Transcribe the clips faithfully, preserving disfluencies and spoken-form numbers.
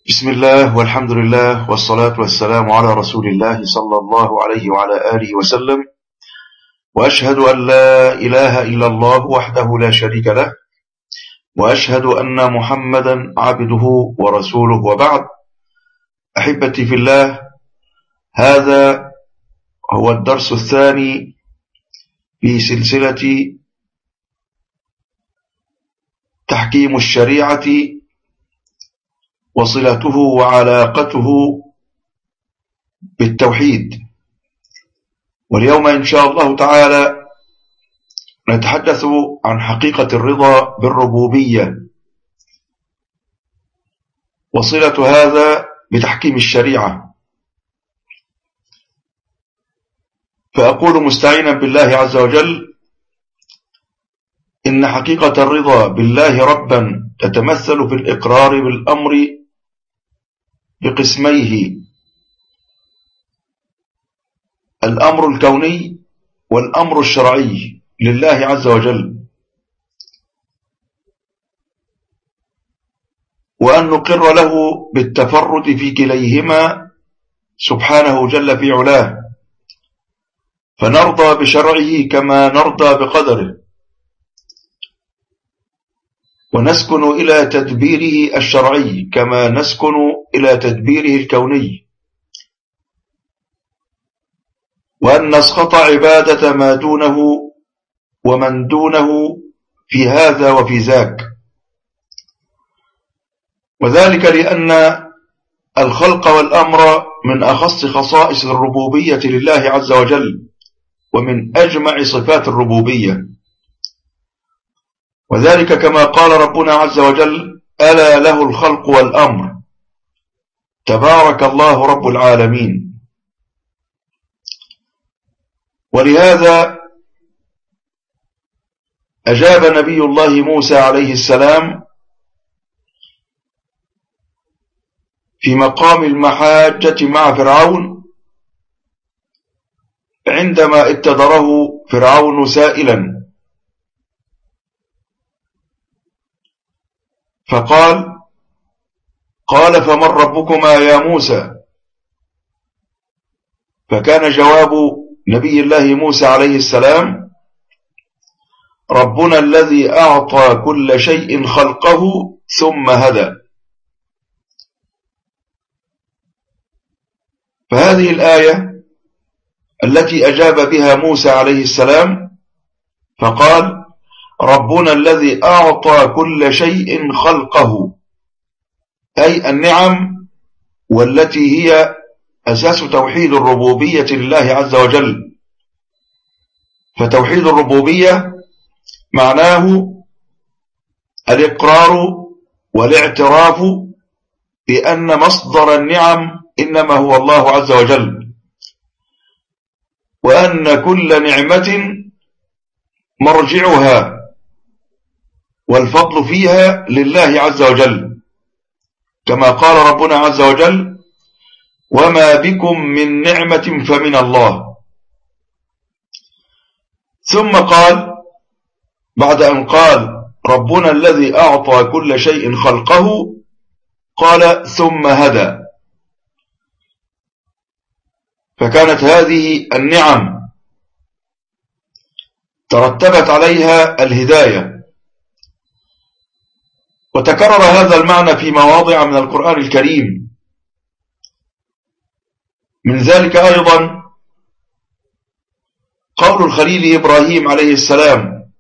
بسم الله والحمد لله والصلاة والسلام على رسول الله صلى الله عليه وعلى آله وسلم، وأشهد أن لا إله إلا الله وحده لا شريك له، وأشهد أن محمدا عبده ورسوله، وبعد. أحبتي في الله، هذا هو الدرس الثاني في سلسلة تحكيم الشريعة وصلته وعلاقته بالتوحيد. واليوم إن شاء الله تعالى نتحدث عن حقيقة الرضا بالربوبية وصلة هذا بتحكيم الشريعة. فأقول مستعينا بالله عز وجل: إن حقيقة الرضا بالله ربا تتمثل في الإقرار بالأمر بقسميه: الأمر الكوني والأمر الشرعي لله عز وجل، وأن نقر له بالتفرد في كليهما سبحانه جل في علاه، فنرضى بشرعه كما نرضى بقدره، ونسكن إلى تدبيره الشرعي كما نسكن إلى تدبيره الكوني، وأن نسخط عبادة ما دونه ومن دونه في هذا وفي ذاك، وذلك لأن الخلق والأمر من أخص خصائص الربوبية لله عز وجل، ومن أجمع صفات الربوبية، وذلك كما قال ربنا عز وجل: ألا له الخلق والأمر تبارك الله رب العالمين. ولهذا أجاب نبي الله موسى عليه السلام في مقام المحاجة مع فرعون عندما ابتدره فرعون سائلا، فقال: قال فمن ربكما يا موسى؟ فكان جواب نبي الله موسى عليه السلام: ربنا الذي أعطى كل شيء خلقه ثم هدى. فهذه الآية التي أجاب بها موسى عليه السلام فقال: ربنا الذي أعطى كل شيء خلقه، أي النعم، والتي هي أساس توحيد الربوبية لله عز وجل. فتوحيد الربوبية معناه الإقرار والاعتراف بأن مصدر النعم إنما هو الله عز وجل، وأن كل نعمة مرجعها والفضل فيها لله عز وجل، كما قال ربنا عز وجل: وما بكم من نعمة فمن الله. ثم قال بعد أن قال ربنا الذي أعطى كل شيء خلقه، قال: ثم هدى. فكانت هذه النعم ترتبت عليها الهداية. وتكرر هذا المعنى في مواضع من القرآن الكريم، من ذلك أيضا قول الخليل إبراهيم عليه السلام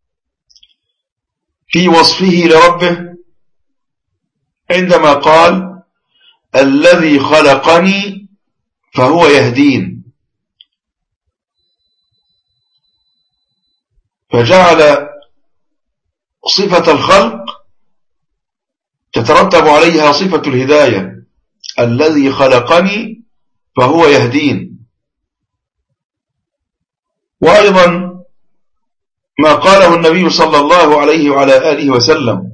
في وصفه لربه عندما قال: الذي خلقني فهو يهدين. فجعل صفة الخلق تترتب عليها صفة الهداية: الذي خلقني فهو يهدين. وأيضا ما قاله النبي صلى الله عليه وعلى آله وسلم،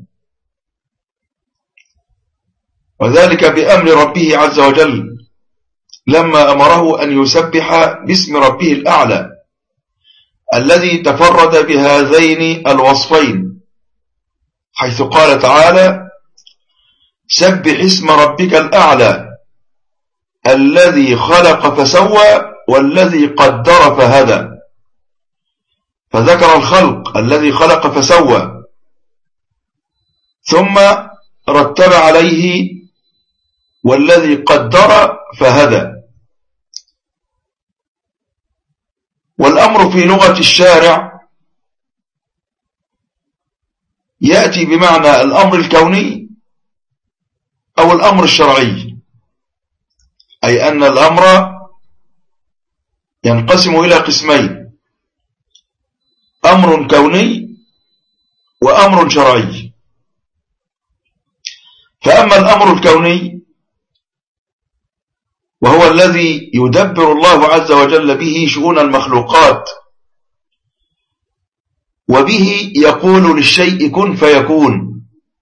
وذلك بأمر ربه عز وجل لما أمره أن يسبح باسم ربه الأعلى الذي تفرد بهذين الوصفين، حيث قال تعالى: سبح اسم ربك الأعلى الذي خلق فسوى والذي قدر فهدى، فذكر الخلق الذي خلق فسوى، ثم رتب عليه والذي قدر فهدى. والأمر في لغة الشارع يأتي بمعنى الأمر الكوني أو الأمر الشرعي، أي أن الأمر ينقسم إلى قسمين: أمر كوني وأمر شرعي. فأما الأمر الكوني وهو الذي يدبر الله عز وجل به شؤون المخلوقات، وبه يقول للشيء كن فيكون.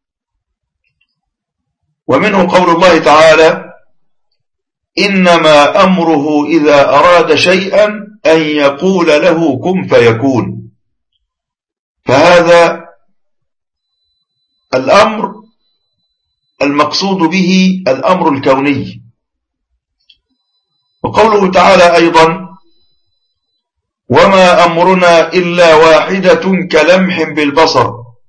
ومنه قول الله تعالى: إنما أمره إذا أراد شيئا أن يقول له كن فيكون. فهذا الأمر المقصود به الأمر الكوني. وقوله تعالى أيضا: وما أمرنا إلا واحدة كلمح بالبصر.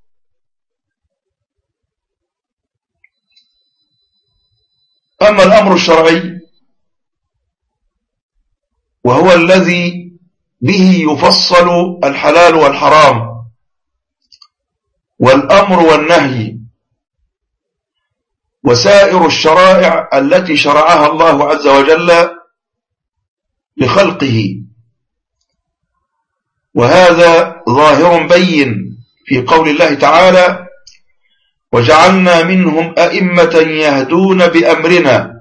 أما الأمر الشرعي وهو الذي به يفصل الحلال والحرام والأمر والنهي وسائر الشرائع التي شرعها الله عز وجل لخلقه، وهذا ظاهر بين في قول الله تعالى: وجعلنا منهم أئمة يهدون بأمرنا.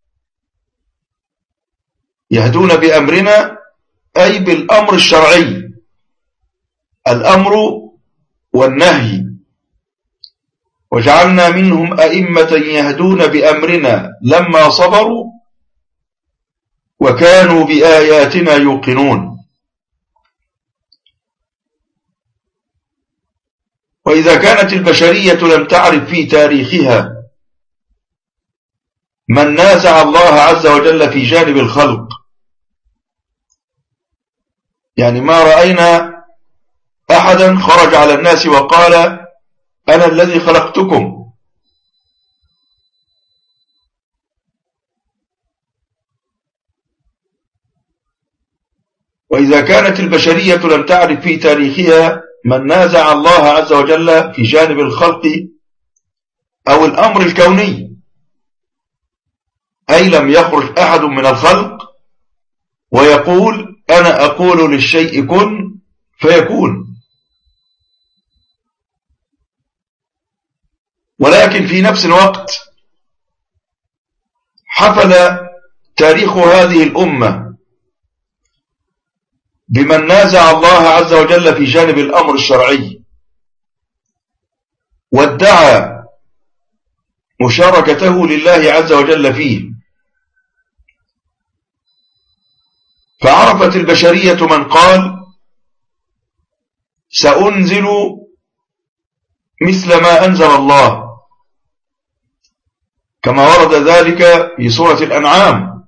يهدون بأمرنا أي بالأمر الشرعي، الأمر والنهي. وجعلنا منهم أئمة يهدون بأمرنا لما صبروا وكانوا بآياتنا يوقنون. وإذا كانت البشرية لم تعرف في تاريخها من نازع الله عز وجل في جانب الخلق، يعني ما رأينا أحدا خرج على الناس وقال: أنا الذي خلقتكم. وإذا كانت البشرية لم تعرف في تاريخها من نازع الله عز وجل في جانب الخلق أو الأمر الكوني، أي لم يخرج أحد من الخلق ويقول: أنا أقول للشيء كن فيكون. ولكن في نفس الوقت حفل تاريخ هذه الأمة بمن نازع الله عز وجل في جانب الأمر الشرعي وادعى مشاركته لله عز وجل فيه. فعرفت البشرية من قال: سأنزل مثل ما أنزل الله، كما ورد ذلك في سورة الأنعام.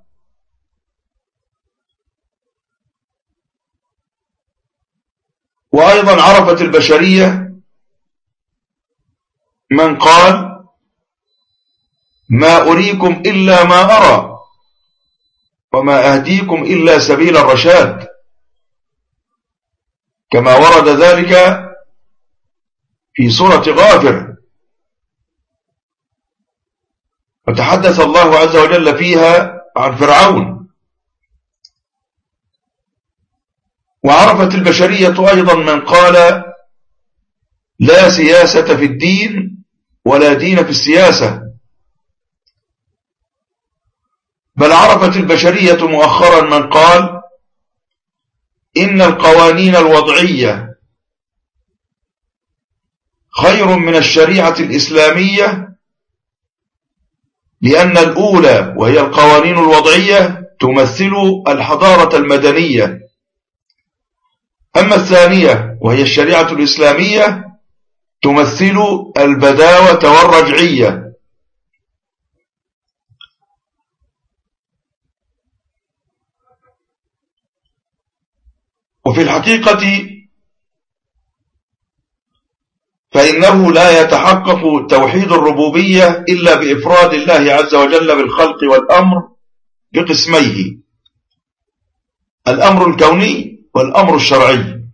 وأيضا عرفت البشرية من قال: ما أريكم إلا ما أرى وما أهديكم إلا سبيل الرشاد، كما ورد ذلك في سورة غافر. وتحدث الله عز وجل فيها عن فرعون. وعرفت البشرية أيضا من قال: لا سياسة في الدين ولا دين في السياسة. بل عرفت البشرية مؤخرا من قال: إن القوانين الوضعية خير من الشريعة الإسلامية، لأن الأولى وهي القوانين الوضعية تمثل الحضارة المدنية، أما الثانية وهي الشريعة الإسلامية تمثل البداوة والرجعية. وفي الحقيقة فإنه لا يتحقق توحيد الربوبية إلا بإفراد الله عز وجل بالخلق والأمر بقسميه: الأمر الكوني والأمر الشرعي.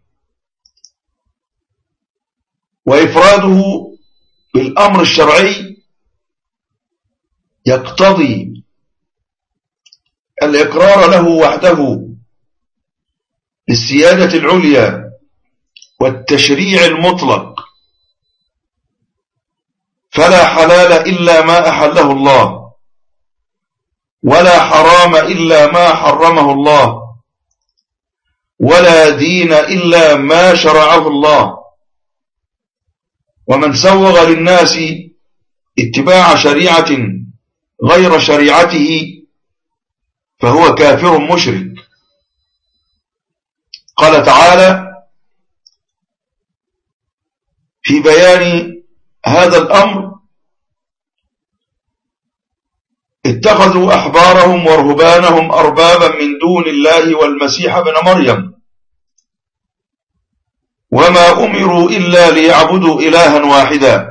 وإفراده بالأمر الشرعي يقتضي الإقرار له وحده بالسيادة العليا والتشريع المطلق، فلا حلال إلا ما أحله الله، ولا حرام إلا ما حرمه الله، ولا دين إلا ما شرعه الله. ومن سوغ للناس اتباع شريعة غير شريعته فهو كافر مشرك. قال تعالى في بيان هذا الأمر: اتخذوا أحبارهم ورهبانهم أربابا من دون الله والمسيح ابن مريم وما أمروا إلا ليعبدوا إلها واحدا.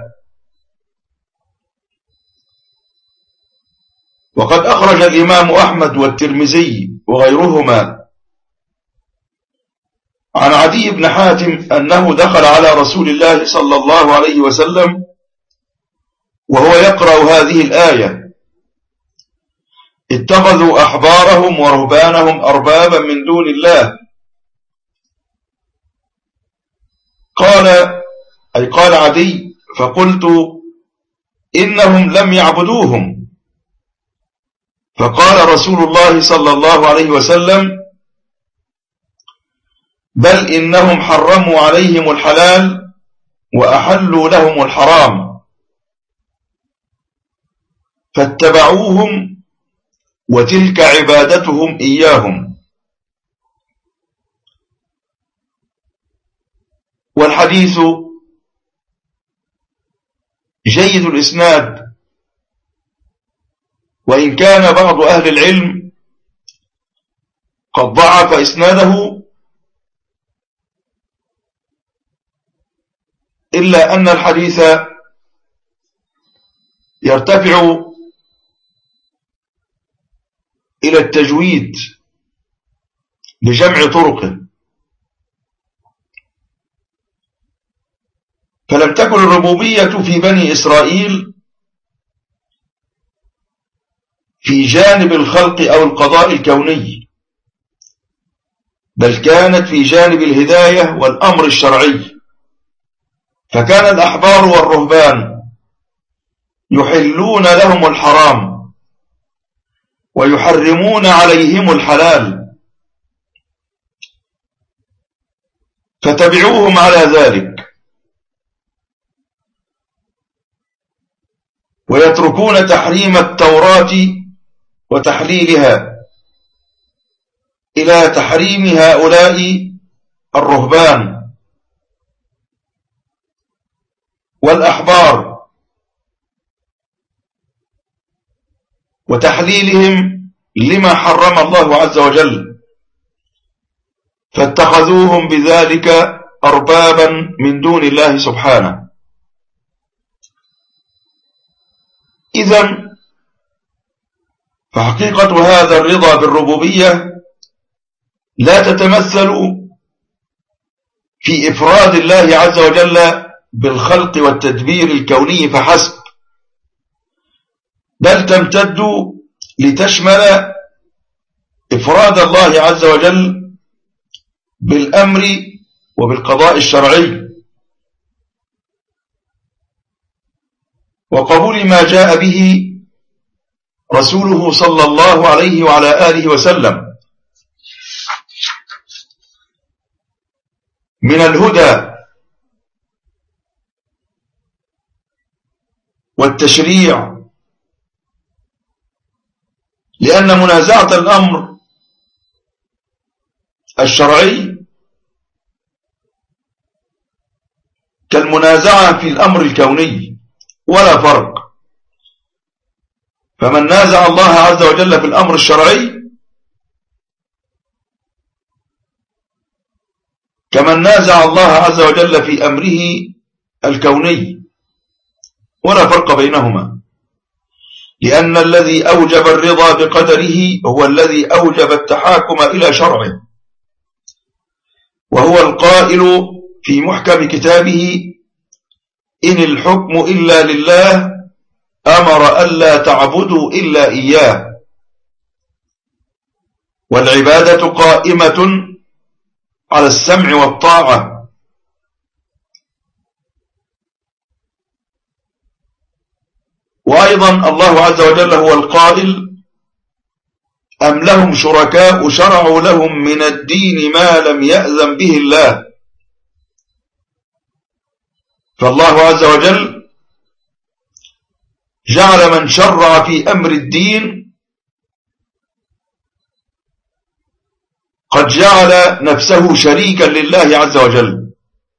وقد أخرج الإمام أحمد والترمذي وغيرهما عن عدي بن حاتم أنه دخل على رسول الله صلى الله عليه وسلم وهو يقرأ هذه الآية: اتخذوا أحبارهم ورهبانهم أربابا من دون الله. قال أي قال عدي: فقلت إنهم لم يعبدوهم. فقال رسول الله صلى الله عليه وسلم: بل إنهم حرموا عليهم الحلال وأحلوا لهم الحرام فاتبعوهم وتلك عبادتهم إياهم. والحديث جيد الإسناد، وإن كان بعض أهل العلم قد ضعف إسناده، إلا أن الحديث يرتفع إلى التجويد لجمع طرقه. فلم تكن الربوبية في بني إسرائيل في جانب الخلق أو القضاء الكوني، بل كانت في جانب الهداية والأمر الشرعي. فكان الأحبار والرهبان يحلون لهم الحرام ويحرمون عليهم الحلال، فتبعوهم على ذلك، ويتركون تحريم التوراة وتحليلها إلى تحريم هؤلاء الرهبان والأحبار وتحليلهم لما حرم الله عز وجل، فاتخذوهم بذلك أربابا من دون الله سبحانه. إذن فحقيقة هذا الرضا بالربوبية لا تتمثل في إفراد الله عز وجل بالخلق والتدبير الكوني فحسب، بل تمتد لتشمل إفراد الله عز وجل بالأمر وبالقضاء الشرعي، وقبول ما جاء به رسوله صلى الله عليه وعلى آله وسلم من الهدى والتشريع، لأن منازعة الأمر الشرعي كالمنازعة في الأمر الكوني ولا فرق. فمن نازع الله عز وجل في الأمر الشرعي كمن نازع الله عز وجل في أمره الكوني، ولا فرق بينهما، لأن الذي أوجب الرضا بقدره هو الذي أوجب التحاكم إلى شرعه، وهو القائل في محكم كتابه: إن الحكم إلا لله أمر ألا تعبدوا إلا إياه، والعبادة قائمة على السمع والطاعة. وأيضا الله عز وجل هو القائل: أم لهم شركاء شرعوا لهم من الدين ما لم يأذن به الله. فالله عز وجل جعل من شرع في أمر الدين قد جعل نفسه شريكا لله عز وجل،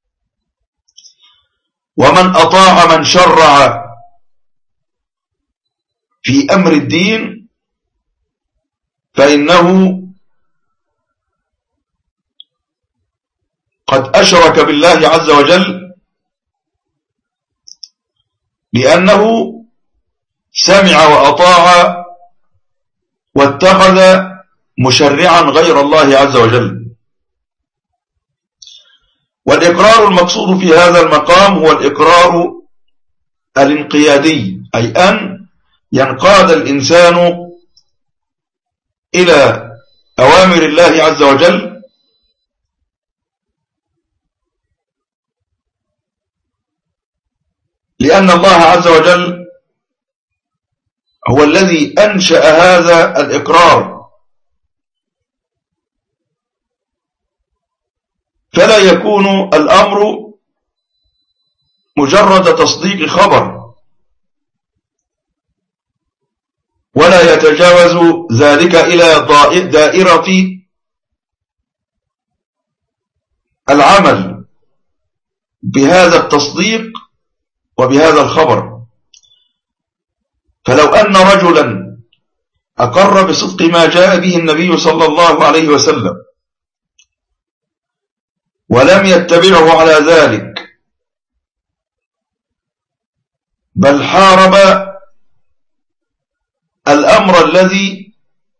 ومن أطاع من شرع في أمر الدين فإنه قد أشرك بالله عز وجل، لأنه سمع وأطاع واتخذ مشرعا غير الله عز وجل. والإقرار المقصود في هذا المقام هو الإقرار الانقيادي، أي أن ينقاد الإنسان إلى أوامر الله عز وجل لأن الله عز وجل هو الذي أنشأ هذا الإقرار، فلا يكون الأمر مجرد تصديق خبر، ولا يتجاوز ذلك إلى دائرة العمل بهذا التصديق وبهذا الخبر. فلو أن رجلا أقر بصدق ما جاء به النبي صلى الله عليه وسلم ولم يتبعه على ذلك، بل حارب الأمر الذي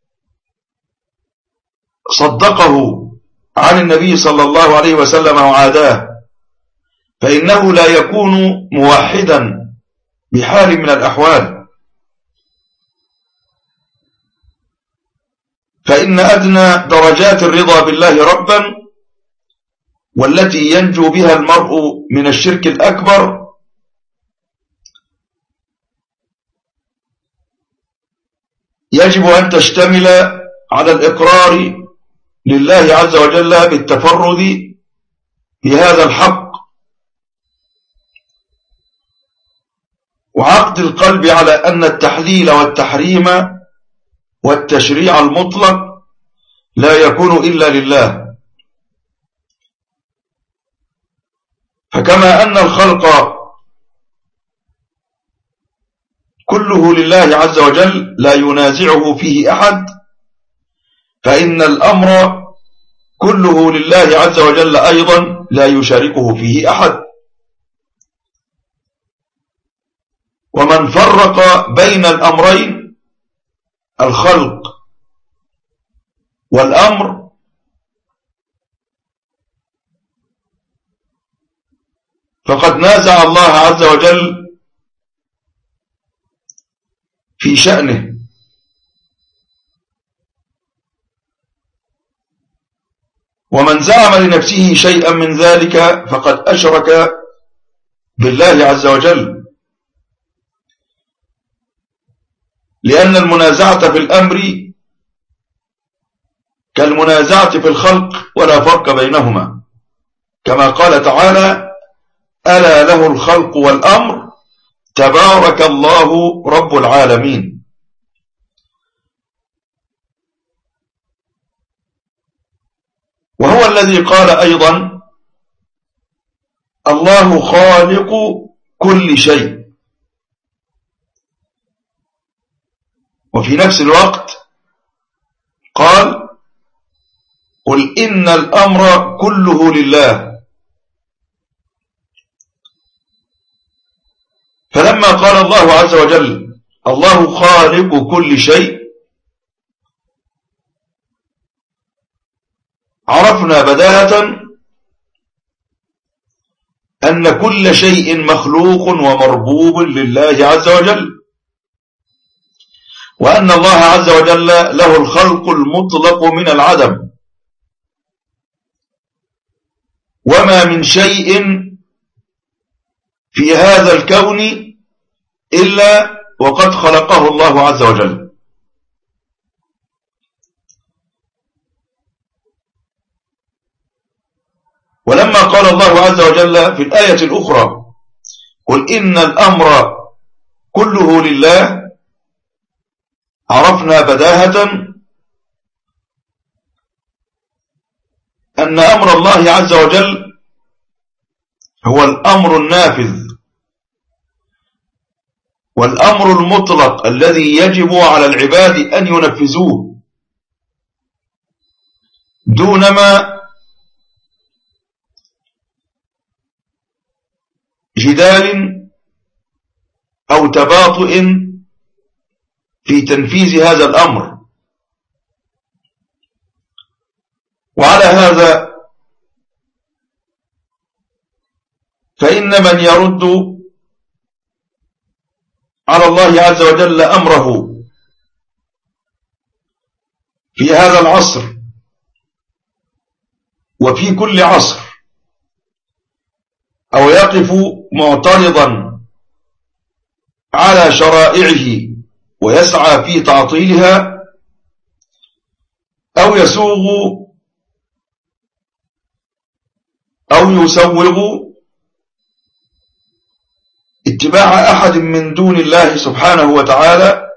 صدقه عن النبي صلى الله عليه وسلم وعاداه، فإنه لا يكون موحدا بحال من الأحوال. فإن أدنى درجات الرضا بالله ربا، والتي ينجو بها المرء من الشرك الأكبر، يجب أن تشتمل على الإقرار لله عز وجل بالتفرد بهذا الحق، وعقد القلب على أن التحليل والتحريم والتشريع المطلق لا يكون إلا لله. فكما أن الخلق كله لله عز وجل لا ينازعه فيه أحد، فإن الأمر كله لله عز وجل أيضا لا يشاركه فيه أحد. ومن فرق بين الأمرين، الخلق والأمر، فقد نازع الله عز وجل في شأنه. ومن زعم لنفسه شيئا من ذلك فقد أشرك بالله عز وجل، لأن المنازعة في الأمر كالمنازعة في الخلق ولا فرق بينهما، كما قال تعالى: ألا له الخلق والأمر تبارك الله رب العالمين. وهو الذي قال أيضا: الله خالق كل شيء. وفي نفس الوقت قال: قل قل إن الأمر كله لله. فلما قال الله عز وجل الله خالق كل شيء عرفنا بداهة أن كل شيء مخلوق ومربوب لله عز وجل، وأن الله عز وجل له الخلق المطلق من العدم، وما من شيء في هذا الكون إلا وقد خلقه الله عز وجل. ولما قال الله عز وجل في الآية الأخرى قل إن الأمر كله لله عرفنا بداهة أن أمر الله عز وجل هو الأمر النافذ والأمر المطلق الذي يجب على العباد أن ينفذوه دونما جدال أو تباطؤ في تنفيذ هذا الأمر. وعلى هذا فإن من يرد على الله عز وجل أمره في هذا العصر وفي كل عصر، أو يقف معترضا على شرائعه ويسعى في تعطيلها، أو يسوغ أو يسوغ اتباع أحد من دون الله سبحانه وتعالى،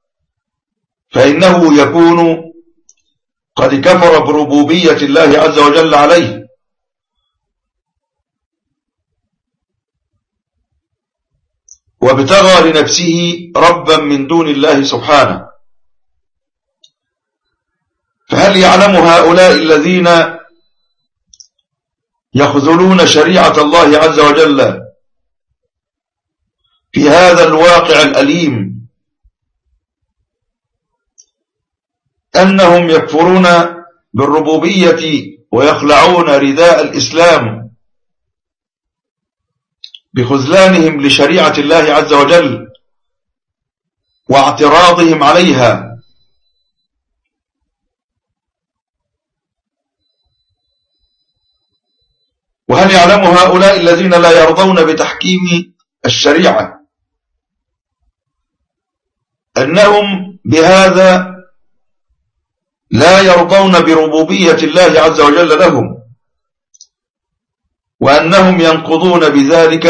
فإنه يكون قد كفر بربوبية الله عز وجل عليه، وابتغى لنفسه ربا من دون الله سبحانه. فهل يعلم هؤلاء الذين يخذلون شريعة الله عز وجل في هذا الواقع الأليم أنهم يكفرون بالربوبية ويخلعون رداء الإسلام بخذلانهم لشريعة الله عز وجل واعتراضهم عليها؟ وهل يعلم هؤلاء الذين لا يرضون بتحكيم الشريعة أنهم بهذا لا يرضون بربوبية الله عز وجل لهم، وأنهم ينقضون بذلك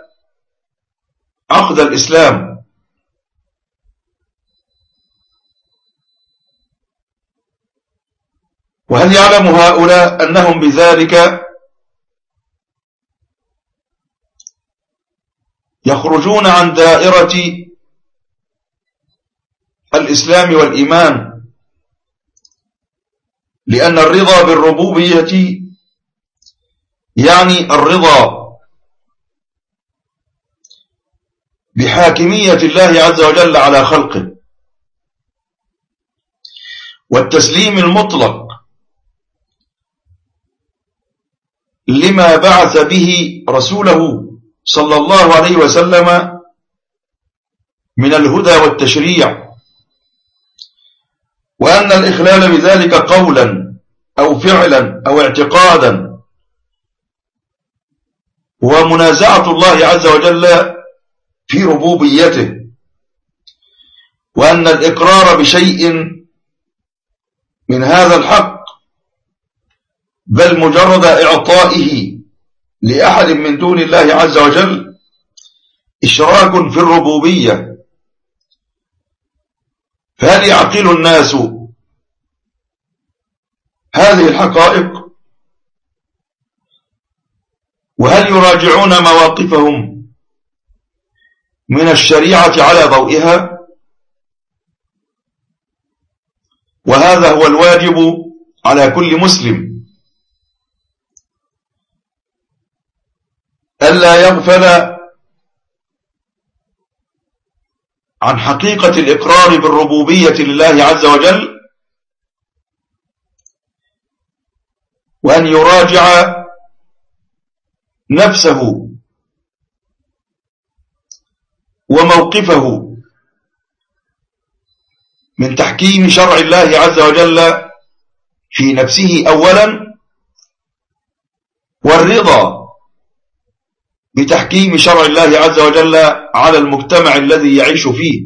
عقد الإسلام؟ وهل يعلم هؤلاء أنهم بذلك يخرجون عن دائرة الإسلام والإيمان؟ لأن الرضا بالربوبية يعني الرضا بحاكمية الله عز وجل على خلقه، والتسليم المطلق لما بعث به رسوله صلى الله عليه وسلم من الهدى والتشريع، وأن الإخلال بذلك قولا أو فعلا أو اعتقادا هو منازعة الله عز وجل في ربوبيته، وأن الإقرار بشيء من هذا الحق بل مجرد إعطائه لأحد من دون الله عز وجل إشراك في الربوبية. فهل يعقل الناس هذه الحقائق؟ وهل يراجعون مواقفهم من الشريعة على ضوئها؟ وهذا هو الواجب على كل مسلم ألا يغفل عن حقيقة الإقرار بالربوبية لله عز وجل، وأن يراجع نفسه وموقفه من تحكيم شرع الله عز وجل في نفسه أولا، والرضا بتحكيم شرع الله عز وجل على المجتمع الذي يعيش فيه.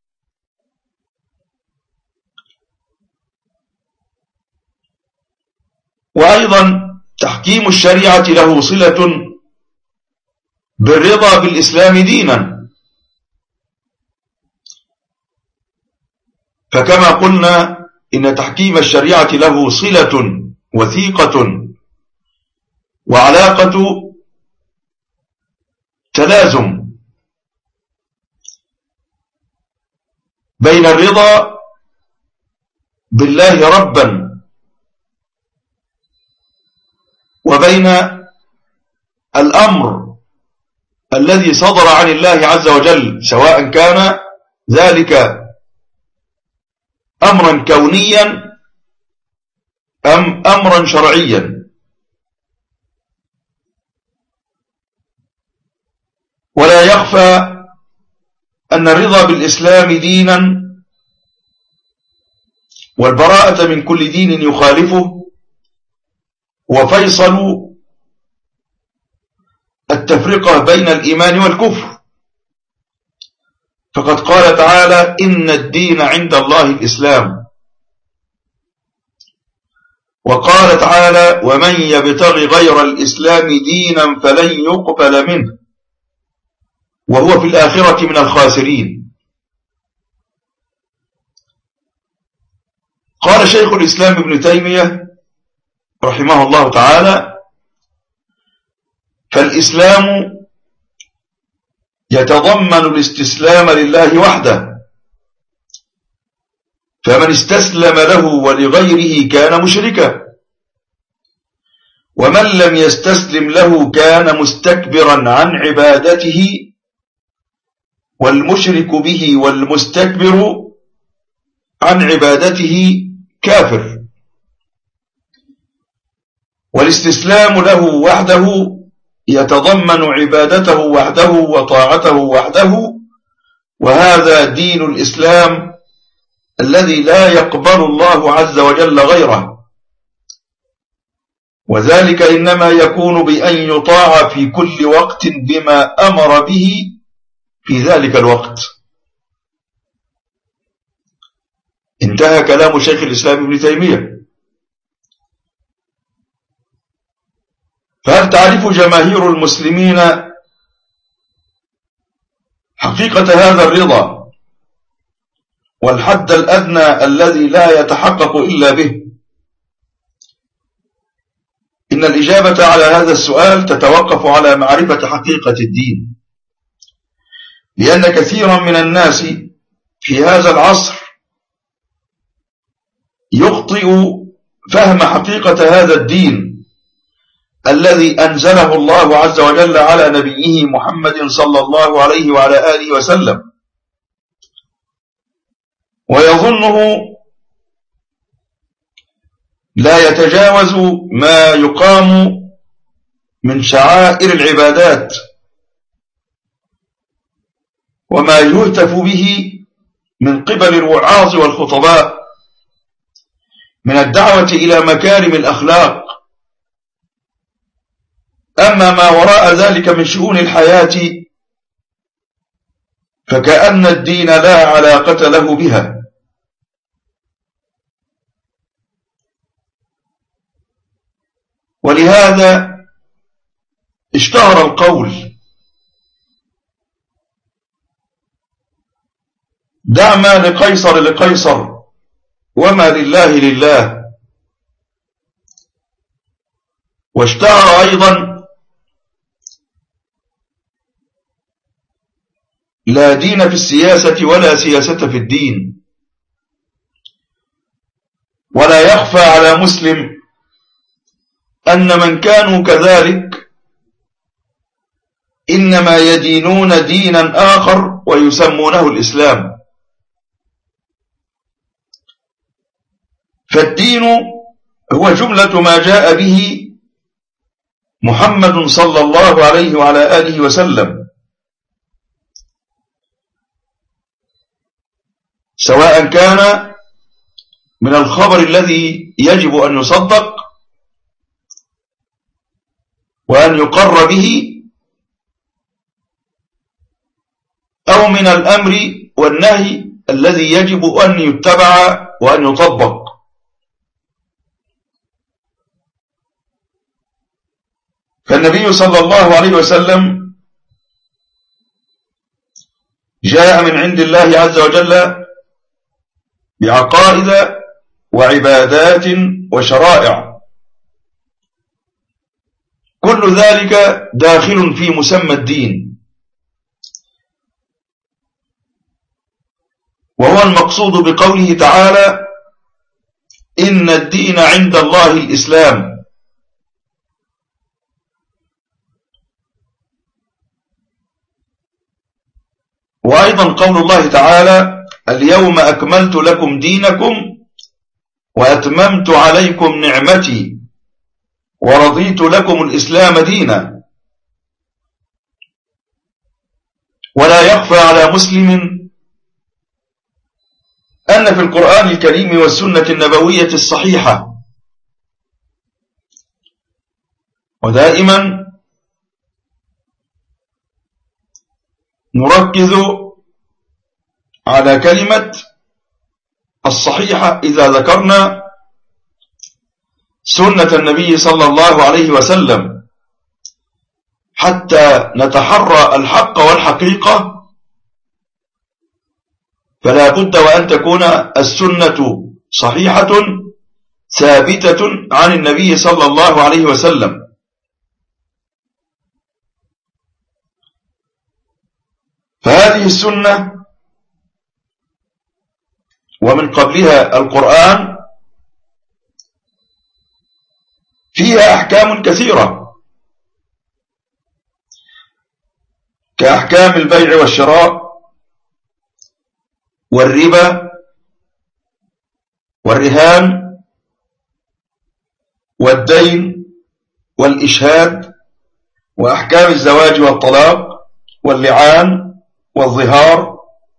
وأيضا تحكيم الشريعة له صلة بالرضا بالإسلام دينا، فكما قلنا إن تحكيم الشريعة له صلة وثيقة وعلاقة تلازم بين الرضا بالله ربا وبين الأمر الذي صدر عن الله عز وجل، سواء كان ذلك أمرا كونيا أم أمرا شرعيا. ولا يخفى أن الرضا بالإسلام دينا والبراءة من كل دين يخالفه وفيصل التفرقة بين الإيمان والكفر، فقد قال تعالى: إن الدين عند الله الإسلام. وقال تعالى: ومن يبتغ غير الإسلام دينا فلن يقبل منه وهو في الآخرة من الخاسرين. قال شيخ الإسلام ابن تيمية رحمه الله تعالى: فالإسلام يتضمن الاستسلام لله وحده، فمن استسلم له ولغيره كان مشركا، ومن لم يستسلم له كان مستكبرا عن عبادته، والمشرك به والمستكبر عن عبادته كافر. والاستسلام له وحده يتضمن عبادته وحده وطاعته وحده، وهذا دين الإسلام الذي لا يقبل الله عز وجل غيره، وذلك إنما يكون بأن يطاع في كل وقت بما أمر به في ذلك الوقت. انتهى كلام شيخ الإسلام ابن تيمية. فهل تعرف جماهير المسلمين حقيقة هذا الرضا والحد الأدنى الذي لا يتحقق إلا به؟ إن الإجابة على هذا السؤال تتوقف على معرفة حقيقة الدين، لأن كثيرا من الناس في هذا العصر يخطئ فهم حقيقة هذا الدين الذي أنزله الله عز وجل على نبيه محمد صلى الله عليه وعلى آله وسلم، ويظنه لا يتجاوز ما يقام من شعائر العبادات وما يهتف به من قبل الوعاظ والخطباء من الدعوة إلى مكارم الأخلاق. أما ما وراء ذلك من شؤون الحياة فكأن الدين لا علاقة له بها. ولهذا اشتهر القول: دع ما لقيصر لقيصر وما لله لله. واشتهر أيضا: لا دين في السياسة ولا سياسة في الدين. ولا يخفى على مسلم أن من كانوا كذلك إنما يدينون دينا آخر ويسمونه الإسلام. فالدين هو جملة ما جاء به محمد صلى الله عليه وعلى آله وسلم، سواء كان من الخبر الذي يجب أن يصدق وأن يقر به، أو من الأمر والنهي الذي يجب أن يتبع وأن يطبق. فالنبي صلى الله عليه وسلم جاء من عند الله عز وجل بعقائد وعبادات وشرائع، كل ذلك داخل في مسمى الدين، وهو المقصود بقوله تعالى: إن الدين عند الله الإسلام. وأيضا قول الله تعالى: اليوم أكملت لكم دينكم وأتممت عليكم نعمتي ورضيت لكم الإسلام دينا. ولا يخفى على مسلم أن في القرآن الكريم والسنة النبوية الصحيحة ودائما نركز على كلمة الصحيحة إذا ذكرنا سنة النبي صلى الله عليه وسلم، حتى نتحرى الحق والحقيقة. فلا بد وأن تكون السنة صحيحة ثابتة عن النبي صلى الله عليه وسلم. فهذه السنة ومن قبلها القرآن فيها أحكام كثيرة، كأحكام البيع والشراء والربا والرهان والدين والإشهاد، وأحكام الزواج والطلاق واللعان والظهار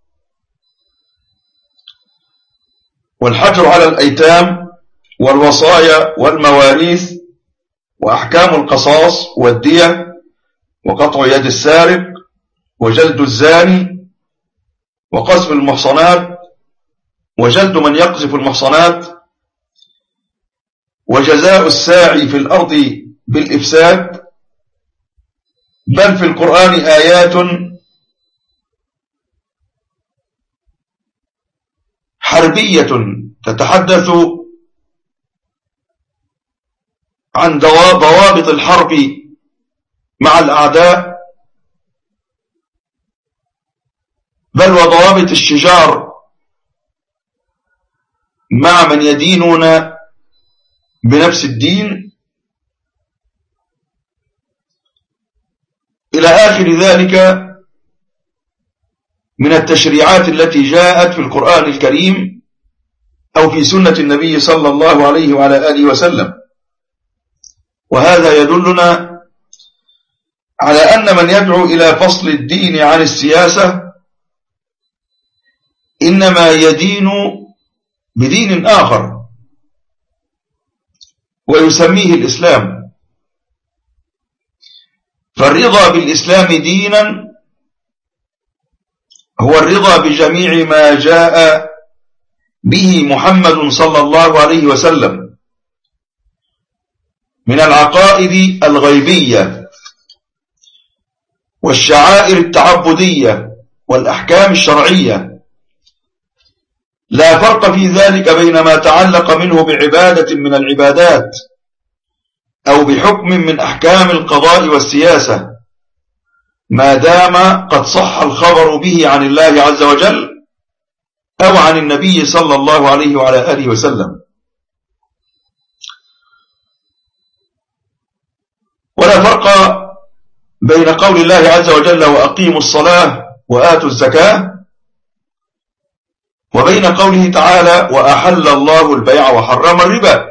والحجر على الأيتام والوصايا والمواريث، وأحكام القصاص والدية وقطع يد السارق وجلد الزاني وقذف المحصنات وجلد من يقذف المحصنات، وجزاء الساعي في الأرض بالإفساد. بل في القرآن آيات حربية تتحدث عن ضوابط الحرب مع الأعداء، بل وضوابط الشجار مع من يدينون بنفس الدين، إلى آخر ذلك من التشريعات التي جاءت في القرآن الكريم أو في سنة النبي صلى الله عليه وعلى آله وسلم. وهذا يدلنا على أن من يدعو إلى فصل الدين عن السياسة إنما يدين بدين آخر ويسميه الإسلام. فالرضا بالإسلام دينا هو الرضا بجميع ما جاء به محمد صلى الله عليه وسلم من العقائد الغيبية والشعائر التعبدية والأحكام الشرعية، لا فرق في ذلك بين ما تعلق منه بعبادة من العبادات أو بحكم من أحكام القضاء والسياسة، ما دام قد صح الخبر به عن الله عز وجل أو عن النبي صلى الله عليه وعلى آله وسلم. ولا فرق بين قول الله عز وجل وأقيموا الصلاة وآتوا الزكاة وبين قوله تعالى وأحل الله البيع وحرم الربا،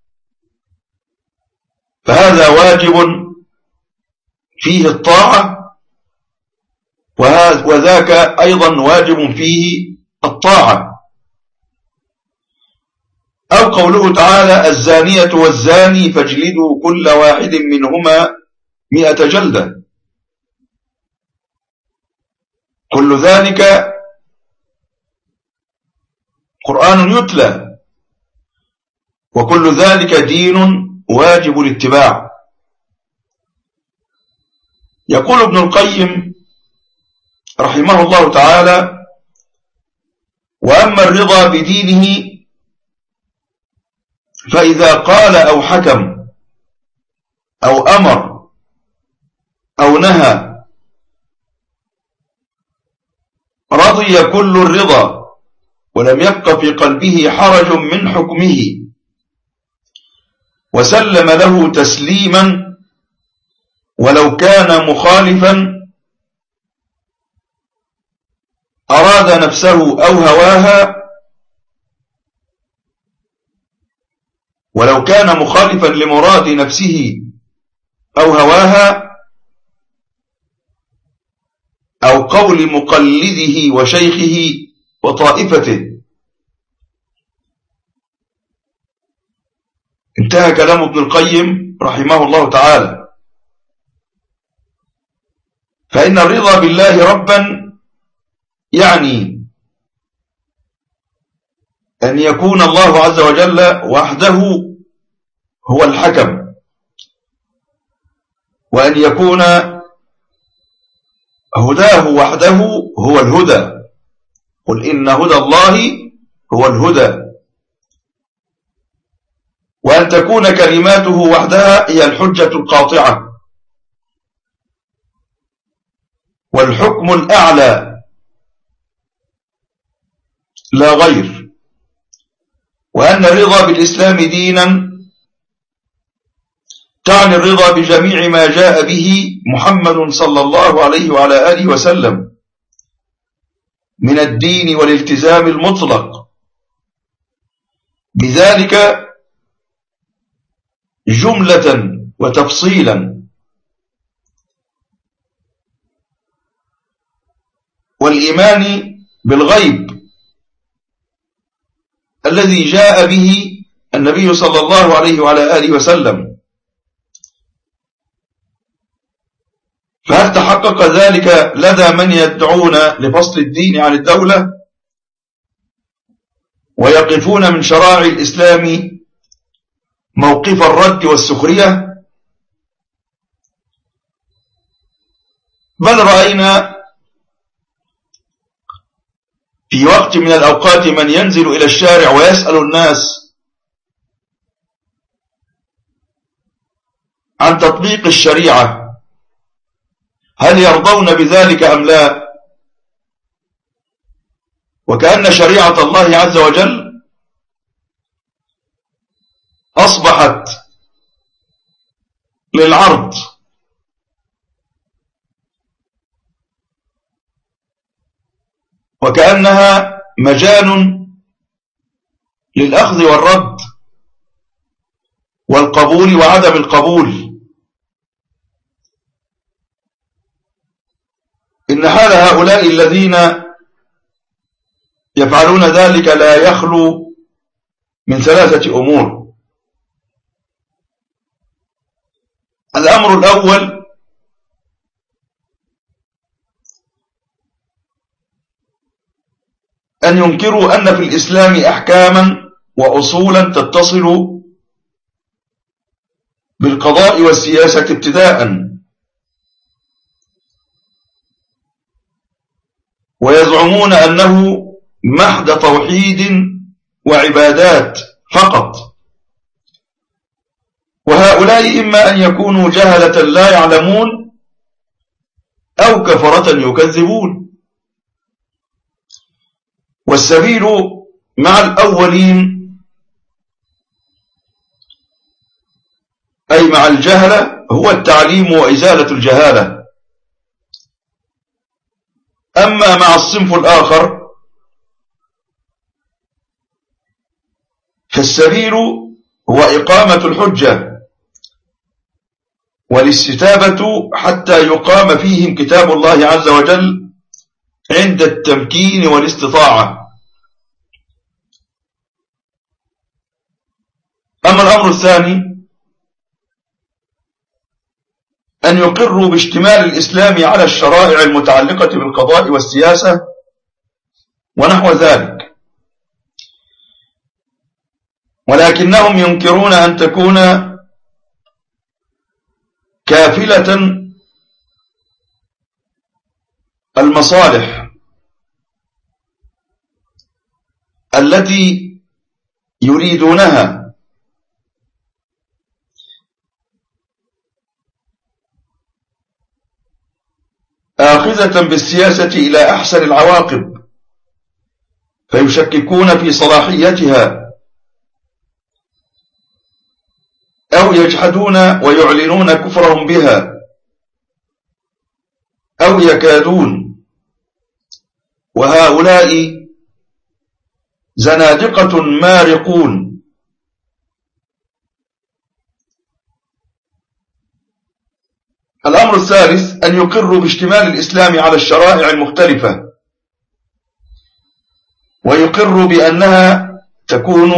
فهذا واجب فيه الطاعة وذاك أيضا واجب فيه الطاعة. أو قوله تعالى الزانية والزاني فاجلدوا كل واحد منهما مئة جلدة، كل ذلك قرآن يتلى، وكل ذلك دين واجب الاتباع. يقول ابن القيم رحمه الله تعالى وأما الرضا بدينه فإذا قال أو حكم أو أمر أو نهى رضي كل الرضا ولم يبق في قلبه حرج من حكمه وسلم له تسليما ولو كان مخالفا أراد نفسه أو هواها، ولو كان مخالفا لمراد نفسه أو هواها أو قول مقلده وشيخه وطائفته. انتهى كلام ابن القيم رحمه الله تعالى. فإن الرضا بالله ربا يعني أن يكون الله عز وجل وحده هو الحكم، وأن يكون هداه وحده هو الهدى، قل إن هدى الله هو الهدى، وأن تكون كلماته وحدها هي الحجة القاطعة والحكم الأعلى لا غير، وأن الرضا بالإسلام دينا تعني الرضا بجميع ما جاء به محمد صلى الله عليه وعلى آله وسلم من الدين والالتزام المطلق، بذلك جملة وتفصيلا، والإيمان بالغيب الذي جاء به النبي صلى الله عليه وعلى آله وسلم. فهل تحقق ذلك لدى من يدعون لفصل الدين عن الدولة ويقفون من شرائع الإسلام موقف الرد والسخرية؟ بل رأينا في وقت من الأوقات من ينزل إلى الشارع ويسأل الناس عن تطبيق الشريعة هل يرضون بذلك أم لا، وكأن شريعة الله عز وجل أصبحت للعرض، وكأنها مجال للأخذ والرد والقبول وعدم القبول. إن حال هؤلاء الذين يفعلون ذلك لا يخلو من ثلاثة أمور. الأمر الأول أن ينكروا أن في الإسلام أحكاما وأصولا تتصل بالقضاء والسياسة ابتداء، ويزعمون أنه محض توحيد وعبادات فقط، وهؤلاء إما أن يكونوا جهلة لا يعلمون أو كفرة يكذبون. والسبيل مع الأولين أي مع الجهلة هو التعليم وإزالة الجهالة. أما مع الصنف الآخر فالسبيل هو إقامة الحجة والاستتابة حتى يقام فيهم كتاب الله عز وجل عند التمكين والاستطاعة. أما الأمر الثاني أن يقروا باشتمال الإسلام على الشرائع المتعلقة بالقضاء والسياسة ونحو ذلك، ولكنهم ينكرون أن تكون كافلة المصالح التي يريدونها آخذة بالسياسة إلى أحسن العواقب، فيشككون في صلاحيتها أو يجحدون ويعلنون كفرهم بها أو يكادون، وهؤلاء زنادقة مارقون. الأمر الثالث أن يقروا باشتمال الإسلام على الشرائع المختلفة، ويقروا بأنها تكون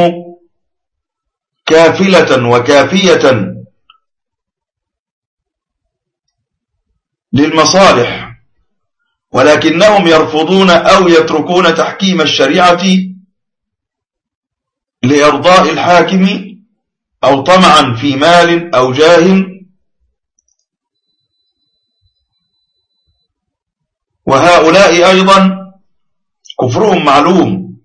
كافلة وكافية للمصالح، ولكنهم يرفضون أو يتركون تحكيم الشريعة لإرضاء الحاكم أو طمعا في مال أو جاه، وهؤلاء أيضا كفرهم معلوم.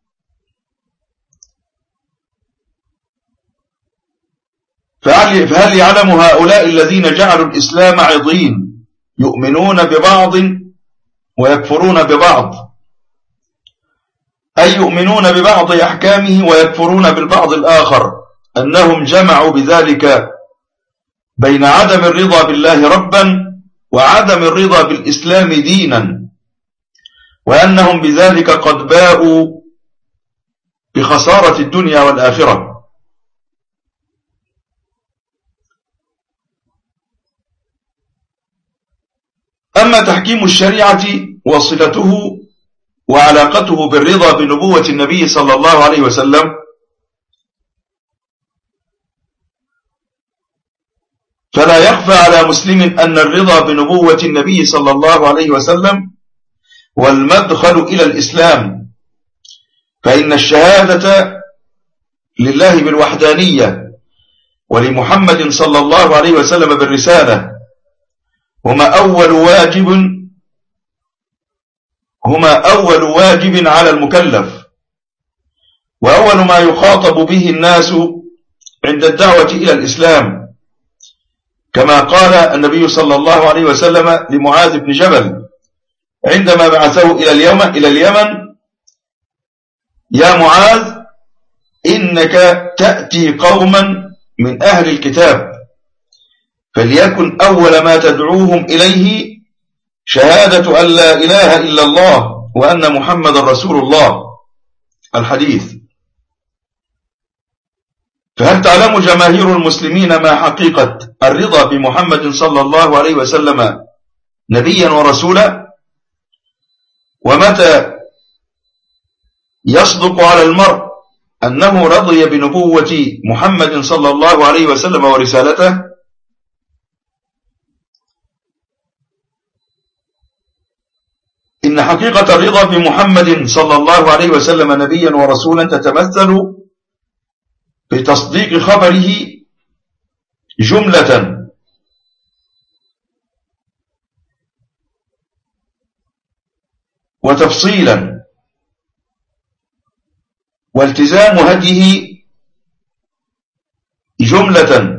فهل يعلم هؤلاء الذين جعلوا الإسلام عضين يؤمنون ببعض ويكفرون ببعض، أي يؤمنون ببعض أحكامه ويكفرون بالبعض الآخر، أنهم جمعوا بذلك بين عدم الرضا بالله ربا وعدم الرضا بالإسلام دينا، وأنهم بذلك قد باءوا بخسارة الدنيا والآخرة. أما تحكيم الشريعة وصلته وعلاقته بالرضا بنبوة النبي صلى الله عليه وسلم، فلا يخفى على مسلم أن الرضا بنبوة النبي صلى الله عليه وسلم والمدخل إلى الإسلام، فإن الشهادة لله بالوحدانية ولمحمد صلى الله عليه وسلم بالرسالة هما أول واجب هما أول واجب على المكلف، وأول ما يخاطب به الناس عند الدعوة إلى الإسلام، كما قال النبي صلى الله عليه وسلم لمعاذ بن جبل عندما بعثه إلى اليمن إلى اليمن: يا معاذ إنك تأتي قوما من أهل الكتاب، فليكن أول ما تدعوهم إليه شهادة أن لا إله إلا الله وأن محمد رسول الله. الحديث. فهل تعلم جماهير المسلمين ما حقيقة الرضا بمحمد صلى الله عليه وسلم نبيا ورسولا؟ ومتى يصدق على المرء أنه رضي بنبوة محمد صلى الله عليه وسلم ورسالته؟ إن حقيقة الرضا بمحمد صلى الله عليه وسلم نبيا ورسولا تتمثل بتصديق خبره جملة وتفصيلا، والتزام هديه جملة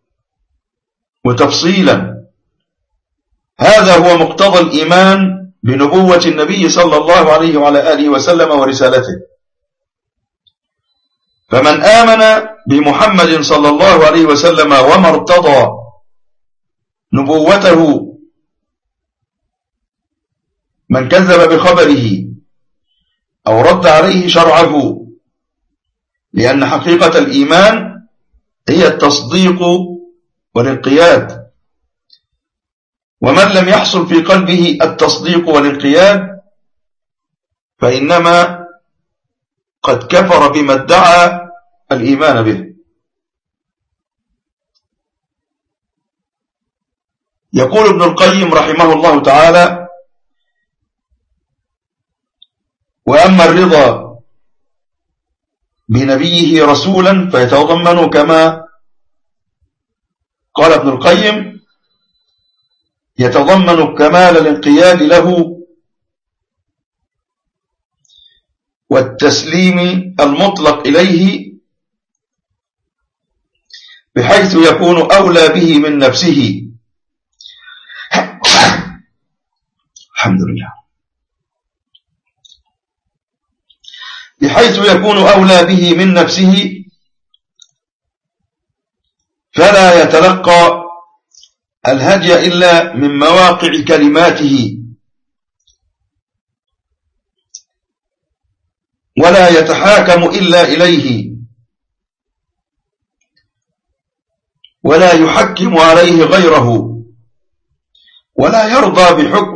وتفصيلا. هذا هو مقتضى الإيمان بنبوة النبي صلى الله عليه وعلى آله وسلم ورسالته. فمن آمن بمحمد صلى الله عليه وسلم وما ارتضى نبوته، من كذب بخبره أو رد عليه شرعه، لأن حقيقة الإيمان هي التصديق والانقياد، ومن لم يحصل في قلبه التصديق والانقياد فإنما قد كفر بما ادعى الإيمان به. يقول ابن القيم رحمه الله تعالى: وأما الرضا بنبيه رسولا فيتضمن كما قال ابن القيم يتضمن كمال الانقياد له والتسليم المطلق إليه، بحيث يكون أولى به من نفسه. الحمد لله. بحيث يكون أولى به من نفسه، فلا يتلقى الهدي إلا من مواقع كلماته، ولا يتحاكم إلا إليه، ولا يحكم عليه غيره، ولا يرضى بحكم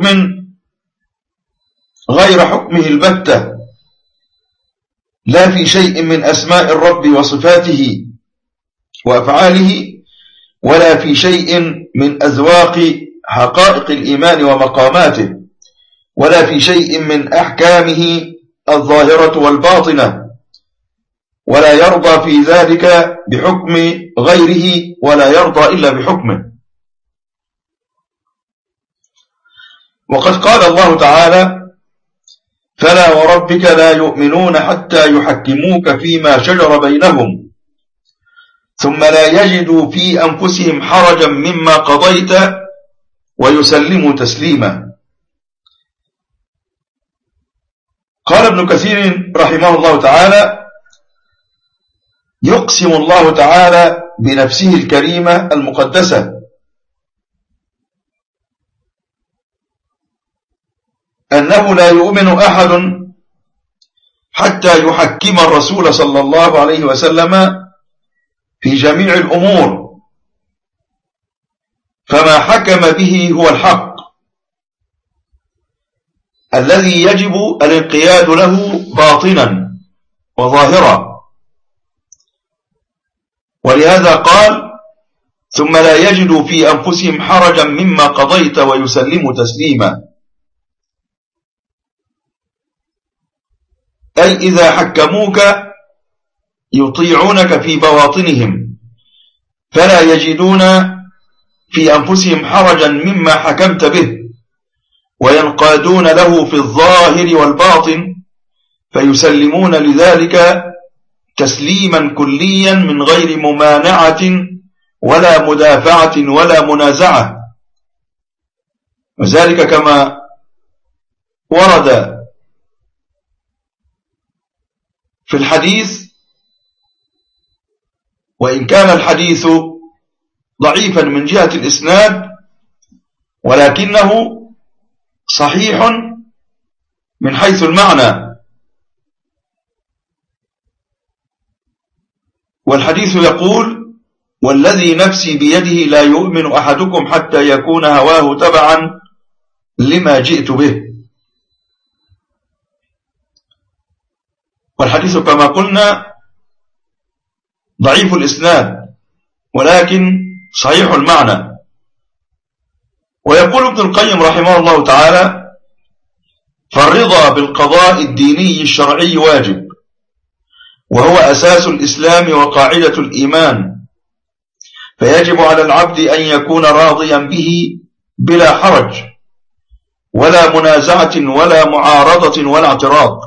غير حكمه البتة، لا في شيء من أسماء الرب وصفاته وأفعاله، ولا في شيء من أذواق حقائق الإيمان ومقاماته، ولا في شيء من أحكامه الظاهرة والباطنة، ولا يرضى في ذلك بحكم غيره، ولا يرضى إلا بحكمه. وقد قال الله تعالى: فلا وربك لا يؤمنون حتى يحكموك فيما شجر بينهم ثم لا يجدوا في أنفسهم حرجا مما قضيت ويسلموا تسليما. قال ابن كثير رحمه الله تعالى: يقسم الله تعالى بنفسه الكريمة المقدسة أنه لا يؤمن أحد حتى يحكم الرسول صلى الله عليه وسلم في جميع الأمور، فما حكم به هو الحق الذي يجب الانقياد له باطنا وظاهرا. ولهذا قال: ثم لا يجدوا في أنفسهم حرجا مما قضيت ويسلموا تسليما، أي إذا حكموك يطيعونك في بواطنهم، فلا يجدون في أنفسهم حرجا مما حكمت به، وينقادون له في الظاهر والباطن، فيسلمون لذلك تسليما كليا من غير ممانعة ولا مدافعة ولا منازعة. وذلك كما ورد في الحديث، وإن كان الحديث ضعيفا من جهة الإسناد ولكنه صحيح من حيث المعنى. والحديث يقول: والذي نفسي بيده لا يؤمن أحدكم حتى يكون هواه تبعا لما جئت به. والحديث كما قلنا ضعيف الإسناد ولكن صحيح المعنى. ويقول ابن القيم رحمه الله تعالى: فالرضا بالقضاء الديني الشرعي واجب، وهو أساس الإسلام وقاعدة الإيمان، فيجب على العبد أن يكون راضيا به بلا حرج ولا منازعة ولا معارضة ولا اعتراض.